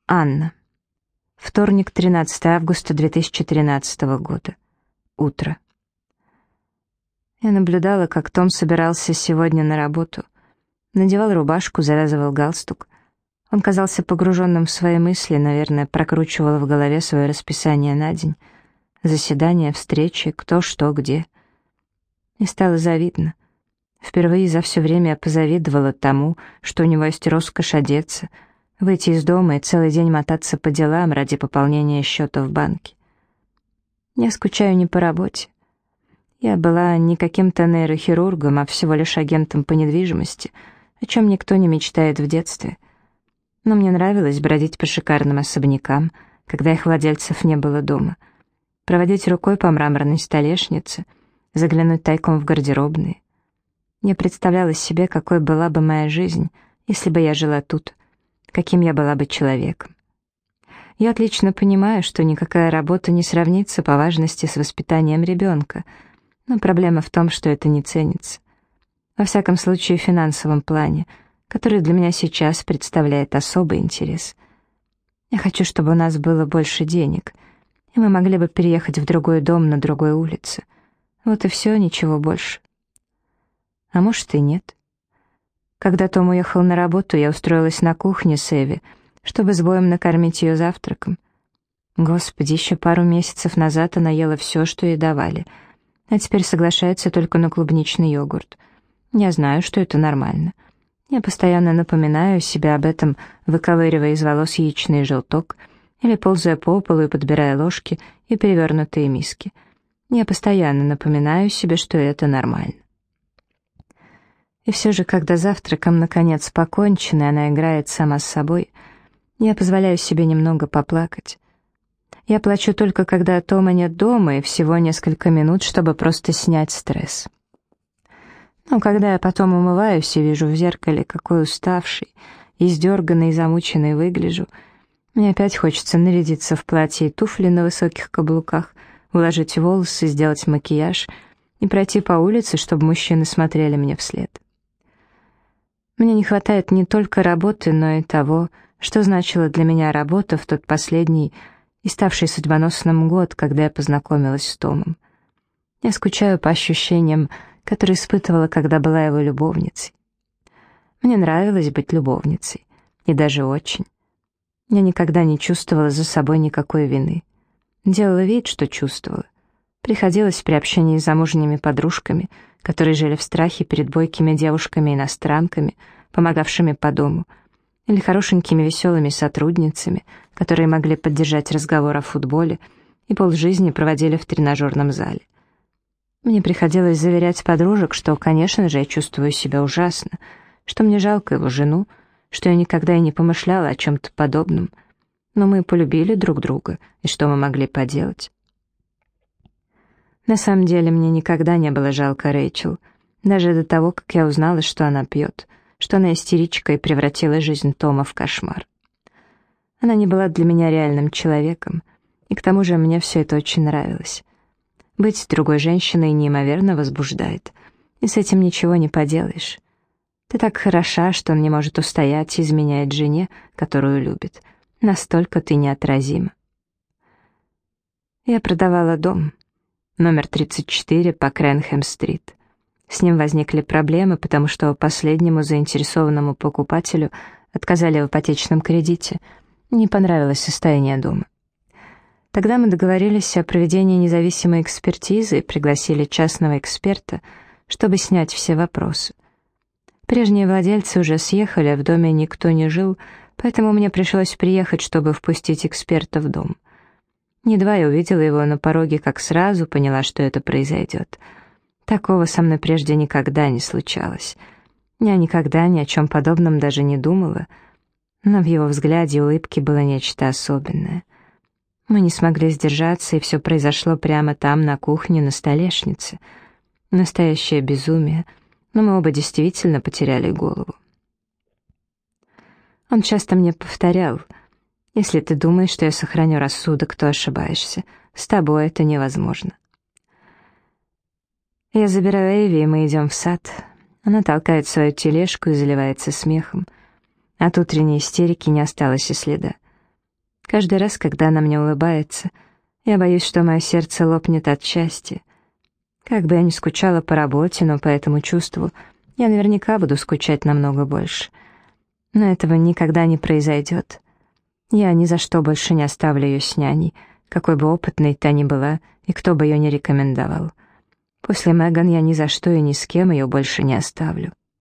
Анна. Вторник, 13 августа 2013 года. Утро. Я наблюдала, как Том собирался сегодня на работу. Надевал рубашку, завязывал галстук. Он казался погруженным в свои мысли, наверное, прокручивал в голове свое расписание на день. Заседания, встречи, кто, что, где. Мне стало завидно. Впервые за все время я позавидовала тому, что у него есть роскошь одеться, выйти из дома и целый день мотаться по делам ради пополнения счета в банке. Я скучаю не по работе. Я была не каким-то нейрохирургом, а всего лишь агентом по недвижимости, о чем никто не мечтает в детстве. Но мне нравилось бродить по шикарным особнякам, когда их владельцев не было дома, проводить рукой по мраморной столешнице, заглянуть тайком в гардеробные. Я представляла себе, какой была бы моя жизнь, если бы я жила тут, каким я была бы человеком. Я отлично понимаю, что никакая работа не сравнится по важности с воспитанием ребенка, но проблема в том, что это не ценится. Во всяком случае, в финансовом плане, который для меня сейчас представляет особый интерес. Я хочу, чтобы у нас было больше денег, и мы могли бы переехать в другой дом на другой улице. Вот и все, ничего больше. А может и нет. Когда Том уехал на работу, я устроилась на кухне с Эви, чтобы с боем накормить ее завтраком. Господи, еще пару месяцев назад она ела все, что ей давали, а теперь соглашается только на клубничный йогурт. Я знаю, что это нормально. Я постоянно напоминаю себе об этом, выковыривая из волос яичный желток или ползая по полу и подбирая ложки и перевернутые миски. Я постоянно напоминаю себе, что это нормально. И все же, когда завтраком наконец покончено, и она играет сама с собой, я позволяю себе немного поплакать. Я плачу только, когда Тома нет дома, и всего несколько минут, чтобы просто снять стресс. Но когда я потом умываюсь и вижу в зеркале, какой уставший, издерганный и замученный выгляжу, мне опять хочется нарядиться в платье и туфли на высоких каблуках, уложить волосы, сделать макияж и пройти по улице, чтобы мужчины смотрели мне вслед. Мне не хватает не только работы, но и того, что значила для меня работа в тот последний и ставший судьбоносным год, когда я познакомилась с Томом. Я скучаю по ощущениям, которые испытывала, когда была его любовницей. Мне нравилось быть любовницей, и даже очень. Я никогда не чувствовала за собой никакой вины. Делала вид, что чувствовала. Приходилось при общении с замужними подружками, которые жили в страхе перед бойкими девушками-иностранками, помогавшими по дому, или хорошенькими веселыми сотрудницами, которые могли поддержать разговор о футболе и полжизни проводили в тренажерном зале. Мне приходилось заверять подружек, что, конечно же, я чувствую себя ужасно, что мне жалко его жену, что я никогда и не помышляла о чем-то подобном, но мы полюбили друг друга, и что мы могли поделать? На самом деле, мне никогда не было жалко Рэйчел, даже до того, как я узнала, что она пьет, что она истеричка и превратила жизнь Тома в кошмар. Она не была для меня реальным человеком, и к тому же мне все это очень нравилось. Быть с другой женщиной неимоверно возбуждает, и с этим ничего не поделаешь. Ты так хороша, что он не может устоять и изменяет жене, которую любит. Настолько ты неотразима. Я продавала дом. Номер 34 по Кренхэм-стрит. С ним возникли проблемы, потому что последнему заинтересованному покупателю отказали в ипотечном кредите. Не понравилось состояние дома. Тогда мы договорились о проведении независимой экспертизы и пригласили частного эксперта, чтобы снять все вопросы. Прежние владельцы уже съехали, а в доме никто не жил, поэтому мне пришлось приехать, чтобы впустить эксперта в дом. Едва я увидела его на пороге, как сразу поняла, что это произойдет. Такого со мной прежде никогда не случалось. Я никогда ни о чем подобном даже не думала, но в его взгляде и улыбке было нечто особенное. Мы не смогли сдержаться, и все произошло прямо там, на кухне, на столешнице. Настоящее безумие, но мы оба действительно потеряли голову. Он часто мне повторял: «Если ты думаешь, что я сохраню рассудок, то ошибаешься. С тобой это невозможно». Я забираю Эви, и мы идем в сад. Она толкает свою тележку и заливается смехом. От утренней истерики не осталось и следа. Каждый раз, когда она мне улыбается, я боюсь, что мое сердце лопнет от счастья. Как бы я ни скучала по работе, но по этому чувству я наверняка буду скучать намного больше. Но этого никогда не произойдет. Я ни за что больше не оставлю ее с няней, какой бы опытной та ни была и кто бы ее ни рекомендовал. После Меган я ни за что и ни с кем ее больше не оставлю.